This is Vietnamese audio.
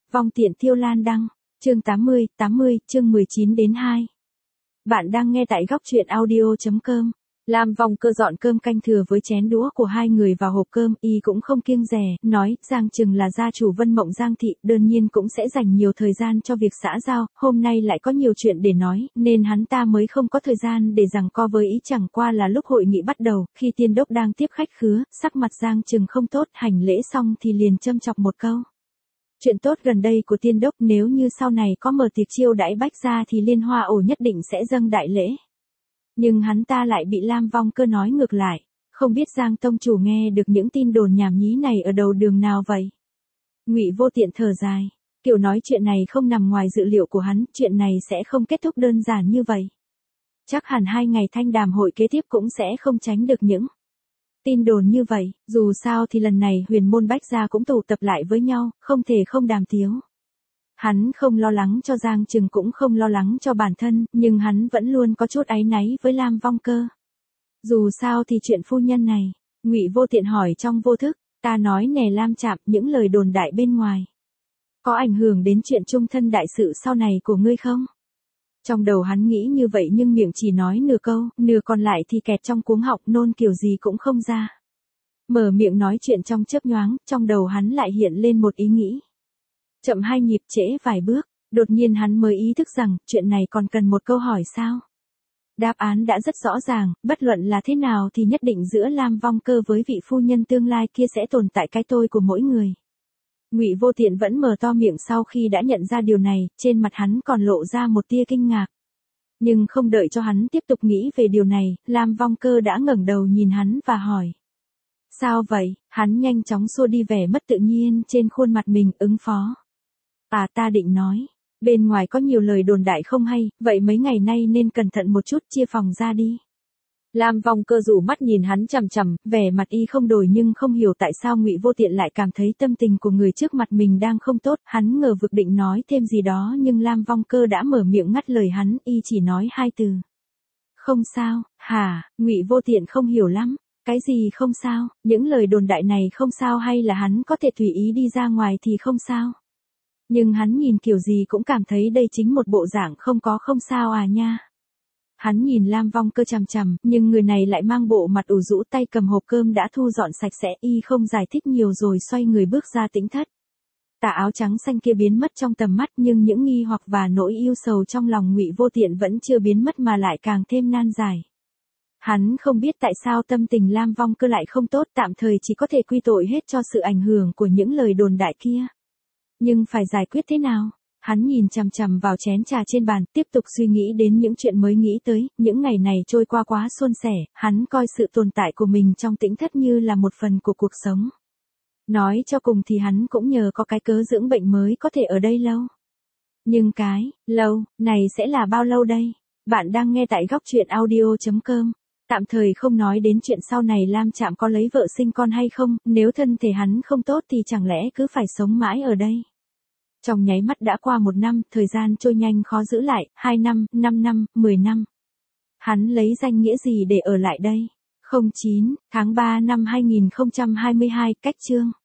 Vong tiện Tiêu Lan đăng, chương 80, chương 19 đến 2. Bạn đang nghe tại góc truyện audio.com. Lam Vong Cơ dọn cơm canh thừa với chén đũa của hai người vào hộp cơm, y cũng không kiêng dè, nói, Giang Trừng là gia chủ Vân Mộng Giang Thị, đương nhiên cũng sẽ dành nhiều thời gian cho việc xã giao, hôm nay lại có nhiều chuyện để nói, nên hắn ta mới không có thời gian để giằng co với ý. Chẳng qua là lúc hội nghị bắt đầu, khi tiên đốc đang tiếp khách khứa, sắc mặt Giang Trừng không tốt, hành lễ xong thì liền châm chọc một câu. Chuyện tốt gần đây của tiên đốc, nếu như sau này có mở tiệc chiêu đãi Bách gia thì Liên Hoa ổ nhất định sẽ dâng đại lễ. Nhưng hắn ta lại bị Lam Vong Cơ nói ngược lại, không biết Giang tông chủ nghe được những tin đồn nhảm nhí này ở đầu đường nào vậy? Ngụy Vô Tiện thở dài, kiểu nói chuyện này không nằm ngoài dự liệu của hắn, chuyện này sẽ không kết thúc đơn giản như vậy. Chắc hẳn 2 ngày thanh đàm hội kế tiếp cũng sẽ không tránh được những tin đồn như vậy, dù sao thì lần này huyền môn Bách gia cũng tụ tập lại với nhau, không thể không đàm tiếu. Hắn không lo lắng cho Giang Trừng cũng không lo lắng cho bản thân, nhưng hắn vẫn luôn có chút áy náy với Lam Vong Cơ. Dù sao thì chuyện phu nhân này, Ngụy Vô Tiện hỏi trong vô thức, ta nói nè Lam Trạm, những lời đồn đại bên ngoài có ảnh hưởng đến chuyện chung thân đại sự sau này của ngươi không? Trong đầu hắn nghĩ như vậy nhưng miệng chỉ nói nửa câu, nửa còn lại thì kẹt trong cuống họng, nôn kiểu gì cũng không ra. Mở miệng nói chuyện trong chớp nhoáng, trong đầu hắn lại hiện lên một ý nghĩ. Chậm 2 nhịp, trễ vài bước, đột nhiên hắn mới ý thức rằng, chuyện này còn cần một câu hỏi sao? Đáp án đã rất rõ ràng, bất luận là thế nào thì nhất định giữa Lam Vong Cơ với vị phu nhân tương lai kia sẽ tồn tại cái tôi của mỗi người. Ngụy Vô Tiện vẫn mở to miệng sau khi đã nhận ra điều này, trên mặt hắn còn lộ ra một tia kinh ngạc. Nhưng không đợi cho hắn tiếp tục nghĩ về điều này, Lam Vong Cơ đã ngẩng đầu nhìn hắn và hỏi. Sao vậy? Hắn nhanh chóng xua đi vẻ mất tự nhiên trên khuôn mặt mình, ứng phó. Ta định nói, bên ngoài có nhiều lời đồn đại không hay, vậy mấy ngày nay nên cẩn thận một chút, chia phòng ra đi. Lam Vong Cơ rủ mắt nhìn hắn chằm chằm, vẻ mặt y không đổi nhưng không hiểu tại sao Ngụy Vô Tiện lại cảm thấy tâm tình của người trước mặt mình đang không tốt, hắn ngờ vực định nói thêm gì đó nhưng Lam Vong Cơ đã mở miệng ngắt lời hắn, y chỉ nói 2 từ. Không sao, hả? Ngụy Vô Tiện không hiểu lắm, cái gì không sao, những lời đồn đại này không sao hay là hắn có thể tùy ý đi ra ngoài thì không sao? Nhưng hắn nhìn kiểu gì cũng cảm thấy đây chính một bộ dạng không sao à nha. Hắn nhìn Lam Vong Cơ chằm chằm, nhưng người này lại mang bộ mặt ủ rũ, tay cầm hộp cơm đã thu dọn sạch sẽ, y không giải thích nhiều rồi xoay người bước ra tĩnh thất. Tà áo trắng xanh kia biến mất trong tầm mắt nhưng những nghi hoặc và nỗi yêu sầu trong lòng Ngụy Vô Tiện vẫn chưa biến mất mà lại càng thêm nan giải. Hắn không biết tại sao tâm tình Lam Vong Cơ lại không tốt, tạm thời chỉ có thể quy tội hết cho sự ảnh hưởng của những lời đồn đại kia. Nhưng phải giải quyết thế nào? Hắn nhìn chằm chằm vào chén trà trên bàn, tiếp tục suy nghĩ đến những chuyện mới nghĩ tới, những ngày này trôi qua quá suôn sẻ, hắn coi sự tồn tại của mình trong tĩnh thất như là một phần của cuộc sống. Nói cho cùng thì hắn cũng nhờ có cái cớ dưỡng bệnh mới có thể ở đây lâu. Nhưng cái lâu này sẽ là bao lâu đây? Bạn đang nghe tại góc truyện audio.com. Tạm thời không nói đến chuyện sau này Lam Trạm có lấy vợ sinh con hay không, nếu thân thể hắn không tốt thì chẳng lẽ cứ phải sống mãi ở đây. Trong nháy mắt đã qua 1 năm, thời gian trôi nhanh khó giữ lại, 2 năm, 5 năm, 10 năm. Hắn lấy danh nghĩa gì để ở lại đây? 09, tháng 3 năm 2022, cách chương.